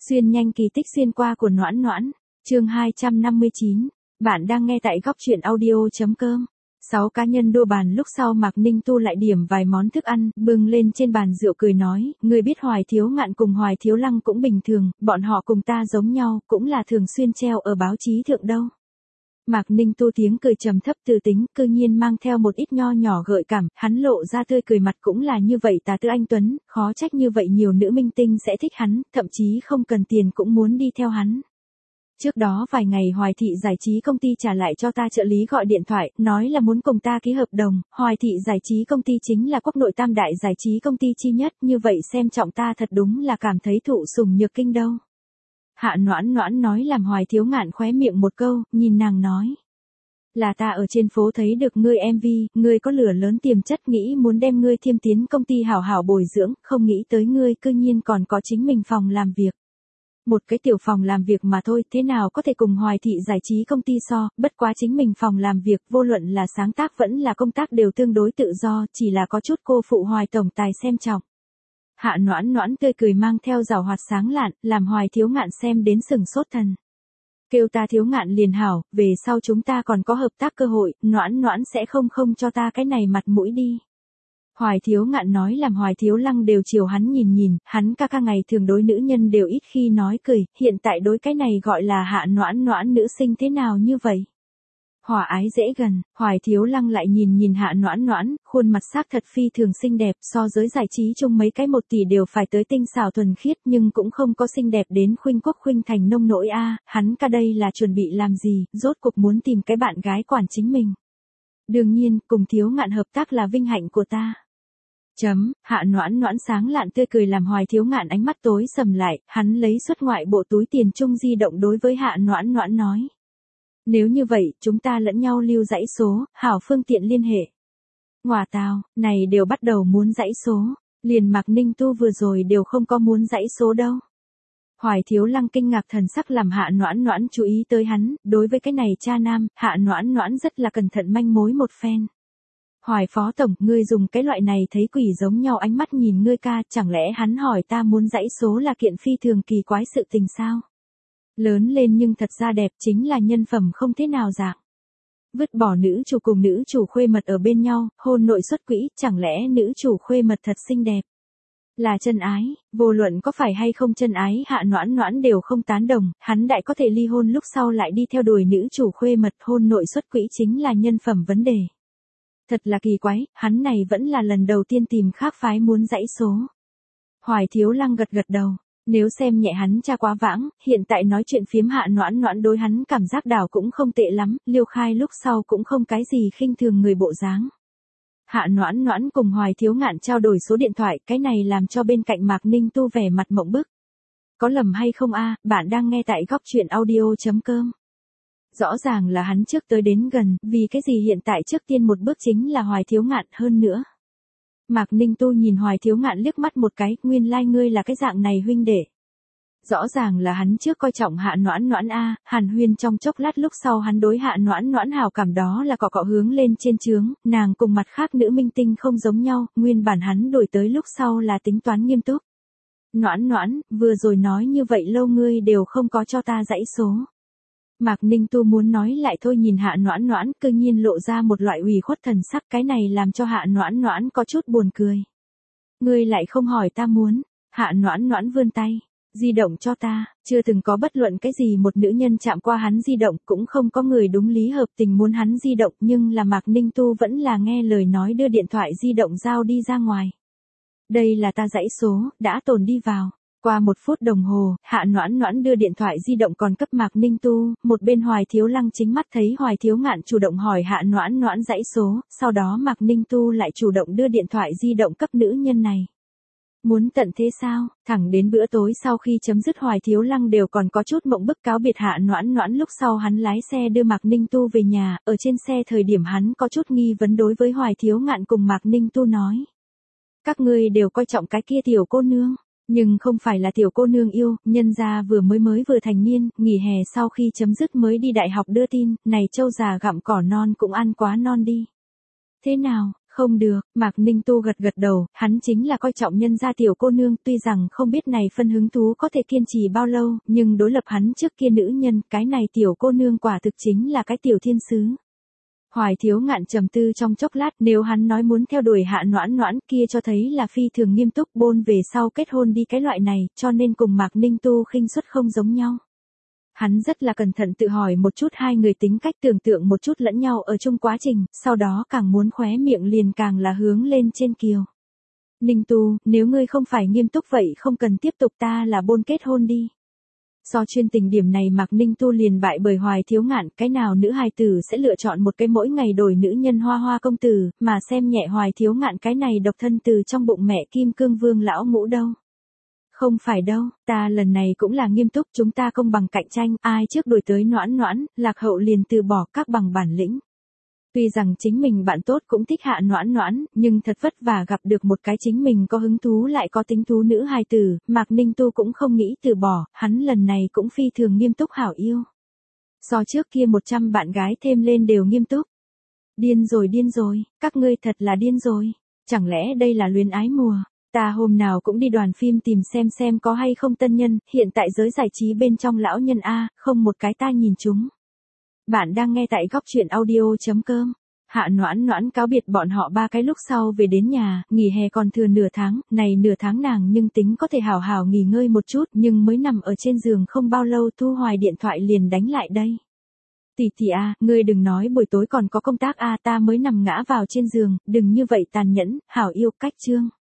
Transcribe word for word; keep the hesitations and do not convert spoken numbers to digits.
Xuyên nhanh kỳ tích xuyên qua của Noãn Noãn, chương hai trăm năm mươi chín. Bạn đang nghe tại góc truyện audio.com. Sáu cá nhân đua bàn lúc sau Mạc Ninh Tu lại điểm vài món thức ăn, bưng lên trên bàn rượu cười nói, người biết Hoài Thiếu Ngạn cùng Hoài Thiếu Lăng cũng bình thường, bọn họ cùng ta giống nhau, cũng là thường xuyên treo ở báo chí thượng đâu. Mạc Ninh Tu tiếng cười trầm thấp từ tính, cư nhiên mang theo một ít nho nhỏ gợi cảm, hắn lộ ra tươi cười mặt cũng là như vậy tà tư anh tuấn, khó trách như vậy nhiều nữ minh tinh sẽ thích hắn, thậm chí không cần tiền cũng muốn đi theo hắn. Trước đó vài ngày Hoài Thị Giải trí công ty trả lại cho ta trợ lý gọi điện thoại, nói là muốn cùng ta ký hợp đồng, Hoài Thị Giải trí công ty chính là quốc nội tam đại giải trí công ty chi nhất, như vậy xem trọng ta thật đúng là cảm thấy thụ sủng nhược kinh đâu. Hạ Noãn Noãn nói làm Hoài Thiếu Ngạn khóe miệng một câu, nhìn nàng nói. Là ta ở trên phố thấy được ngươi em vê, ngươi có lửa lớn tiềm chất nghĩ muốn đem ngươi thiêm tiến công ty hảo hảo bồi dưỡng, không nghĩ tới ngươi cư nhiên còn có chính mình phòng làm việc. Một cái tiểu phòng làm việc mà thôi, thế nào có thể cùng Hoài Thị Giải trí công ty so, bất quá chính mình phòng làm việc, vô luận là sáng tác vẫn là công tác đều tương đối tự do, chỉ là có chút cô phụ Hoài tổng tài xem trọng. Hạ Noãn Noãn tươi cười mang theo giảo hoạt sáng lạn, làm Hoài Thiếu Ngạn xem đến sừng sốt thần. Kêu ta Thiếu Ngạn liền hảo, về sau chúng ta còn có hợp tác cơ hội, Noãn Noãn sẽ không không cho ta cái này mặt mũi đi. Hoài Thiếu Ngạn nói làm Hoài Thiếu Lăng đều chiều hắn nhìn nhìn, hắn ca ca ngày thường đối nữ nhân đều ít khi nói cười, hiện tại đối cái này gọi là Hạ Noãn Noãn nữ sinh thế nào như vậy. Hòa ái dễ gần, Hoài Thiếu Lăng lại nhìn nhìn Hạ Noãn Noãn, khuôn mặt xác thật phi thường xinh đẹp, so giới giải trí chung mấy cái một tỷ đều phải tới tinh xảo thuần khiết nhưng cũng không có xinh đẹp đến khuynh quốc khuynh thành nông nỗi a, hắn ca đây là chuẩn bị làm gì, rốt cuộc muốn tìm cái bạn gái quản chính mình. Đương nhiên, cùng Thiếu Ngạn hợp tác là vinh hạnh của ta. Chấm, Hạ Noãn Noãn sáng lạn tươi cười làm Hoài Thiếu Ngạn ánh mắt tối sầm lại, hắn lấy xuất ngoại bộ túi tiền chung di động đối với Hạ Noãn Noãn nói. Nếu như vậy, chúng ta lẫn nhau lưu dãy số, hảo phương tiện liên hệ. Ngoà tào, này đều bắt đầu muốn dãy số, liền Mạc Ninh Tu vừa rồi đều không có muốn dãy số đâu. Hoài Thiếu Lăng kinh ngạc thần sắc làm Hạ Noãn Noãn chú ý tới hắn, đối với cái này cha nam, Hạ Noãn Noãn rất là cẩn thận manh mối một phen. Hoài Phó Tổng, ngươi dùng cái loại này thấy quỷ giống nhau ánh mắt nhìn ngươi ca, chẳng lẽ hắn hỏi ta muốn dãy số là kiện phi thường kỳ quái sự tình sao? Lớn lên nhưng thật ra đẹp chính là nhân phẩm không thế nào dạng. Vứt bỏ nữ chủ cùng nữ chủ khuê mật ở bên nhau, hôn nội xuất quỹ, chẳng lẽ nữ chủ khuê mật thật xinh đẹp? Là chân ái, vô luận có phải hay không chân ái Hạ Noãn Noãn đều không tán đồng, hắn đại có thể ly hôn lúc sau lại đi theo đuổi nữ chủ khuê mật, hôn nội xuất quỹ chính là nhân phẩm vấn đề. Thật là kỳ quái, hắn này vẫn là lần đầu tiên tìm khác phái muốn dãy số. Hoài Thiếu Lăng gật gật đầu, nếu xem nhẹ hắn cha quá vãng, hiện tại nói chuyện phiếm Hạ Noãn Noãn đối hắn cảm giác đảo cũng không tệ lắm, liêu khai lúc sau cũng không cái gì khinh thường người bộ dáng. Hạ Noãn Noãn cùng Hoài Thiếu Ngạn trao đổi số điện thoại, cái này làm cho bên cạnh Mạc Ninh Tu vẻ mặt mộng bức. Có lầm hay không a, bạn đang nghe tại góc truyện audio.com. Rõ ràng là hắn trước tới đến gần, vì cái gì hiện tại trước tiên một bước chính là Hoài Thiếu Ngạn hơn nữa. Mạc Ninh Tu nhìn Hoài Thiếu Ngạn liếc mắt một cái, nguyên lai like ngươi là cái dạng này huynh đệ. Rõ ràng là hắn trước coi trọng Hạ Noãn Noãn a, hàn huyên trong chốc lát lúc sau hắn đối Hạ Noãn Noãn hảo cảm đó là cọ cọ hướng lên trên trướng, nàng cùng mặt khác nữ minh tinh không giống nhau, nguyên bản hắn đổi tới lúc sau là tính toán nghiêm túc. Noãn Noãn, vừa rồi nói như vậy lâu ngươi đều không có cho ta dãy số. Mạc Ninh Tu muốn nói lại thôi nhìn Hạ Noãn Noãn, cư nhiên lộ ra một loại ủy khuất thần sắc, cái này làm cho Hạ Noãn Noãn có chút buồn cười. Ngươi lại không hỏi ta muốn, Hạ Noãn Noãn vươn tay, di động cho ta, chưa từng có bất luận cái gì một nữ nhân chạm qua hắn di động, cũng không có người đúng lý hợp tình muốn hắn di động, nhưng là Mạc Ninh Tu vẫn là nghe lời nói đưa điện thoại di động giao đi ra ngoài. Đây là ta dãy số, đã tồn đi vào. Qua một phút đồng hồ, Hạ Noãn Noãn đưa điện thoại di động còn cấp Mạc Ninh Tu, một bên Hoài Thiếu Lăng chính mắt thấy Hoài Thiếu Ngạn chủ động hỏi Hạ Noãn Noãn dãy số, sau đó Mạc Ninh Tu lại chủ động đưa điện thoại di động cấp nữ nhân này. Muốn tận thế sao, thẳng đến bữa tối sau khi chấm dứt Hoài Thiếu Lăng đều còn có chút mộng bức cáo biệt Hạ Noãn Noãn lúc sau hắn lái xe đưa Mạc Ninh Tu về nhà, ở trên xe thời điểm hắn có chút nghi vấn đối với Hoài Thiếu Ngạn cùng Mạc Ninh Tu nói. Các ngươi đều coi trọng cái kia tiểu cô nương. Nhưng không phải là tiểu cô nương yêu, nhân gia vừa mới mới vừa thành niên, nghỉ hè sau khi chấm dứt mới đi đại học đưa tin, này châu già gặm cỏ non cũng ăn quá non đi. Thế nào, Không được, Mạc Ninh Tu gật gật đầu, hắn chính là coi trọng nhân gia tiểu cô nương, tuy rằng không biết này phân hứng thú có thể kiên trì bao lâu, nhưng đối lập hắn trước kia nữ nhân, cái này tiểu cô nương quả thực chính là cái tiểu thiên sứ. Hoài Thiếu Ngạn trầm tư trong chốc lát, nếu hắn nói muốn theo đuổi Hạ Noãn Noãn kia cho thấy là phi thường nghiêm túc, bôn về sau kết hôn đi cái loại này, cho nên cùng Mạc Ninh Tu khinh suất không giống nhau. Hắn rất là cẩn thận tự hỏi một chút hai người tính cách, tưởng tượng một chút lẫn nhau ở chung quá trình, sau đó càng muốn khóe miệng liền càng là hướng lên trên kiều. Ninh Tu, nếu ngươi không phải nghiêm túc vậy không cần tiếp tục, ta là bôn kết hôn đi. Do chuyên tình điểm này Mạc Ninh Tu liền bại bởi Hoài Thiếu Ngạn, cái nào nữ hài tử sẽ lựa chọn một cái mỗi ngày đổi nữ nhân hoa hoa công tử, mà xem nhẹ Hoài Thiếu Ngạn cái này độc thân từ trong bụng mẹ Kim Cương Vương lão ngũ đâu. Không phải đâu, ta lần này cũng là nghiêm túc, chúng ta công bằng cạnh tranh, ai trước đuổi tới Noãn Noãn, lạc hậu liền từ bỏ, các bằng bản lĩnh. Tuy rằng chính mình bạn tốt cũng thích Hạ Noãn Noãn, nhưng thật vất vả gặp được một cái chính mình có hứng thú lại có tính thú nữ hài tử, Mạc Ninh Tu cũng không nghĩ từ bỏ, hắn lần này cũng phi thường nghiêm túc hảo yêu. Do trước kia một trăm bạn gái thêm lên đều nghiêm túc. Điên rồi điên rồi, các ngươi thật là điên rồi, chẳng lẽ đây là luyến ái mùa? Ta hôm nào cũng đi đoàn phim tìm xem xem có hay không tân nhân, hiện tại giới giải trí bên trong lão nhân A, không một cái ta nhìn chúng. Bạn đang nghe tại góc truyện audio.com. Hạ Noãn Noãn cáo biệt bọn họ ba cái lúc sau về đến nhà, nghỉ hè còn thừa nửa tháng, này nửa tháng nàng nhưng tính có thể hào hào nghỉ ngơi một chút, nhưng mới nằm ở trên giường không bao lâu Thu Hoài điện thoại liền đánh lại đây. Tỷ tỷ a, ngươi đừng nói buổi tối còn có công tác a, ta mới nằm ngã vào trên giường, đừng như vậy tàn nhẫn, hảo yêu cách chương.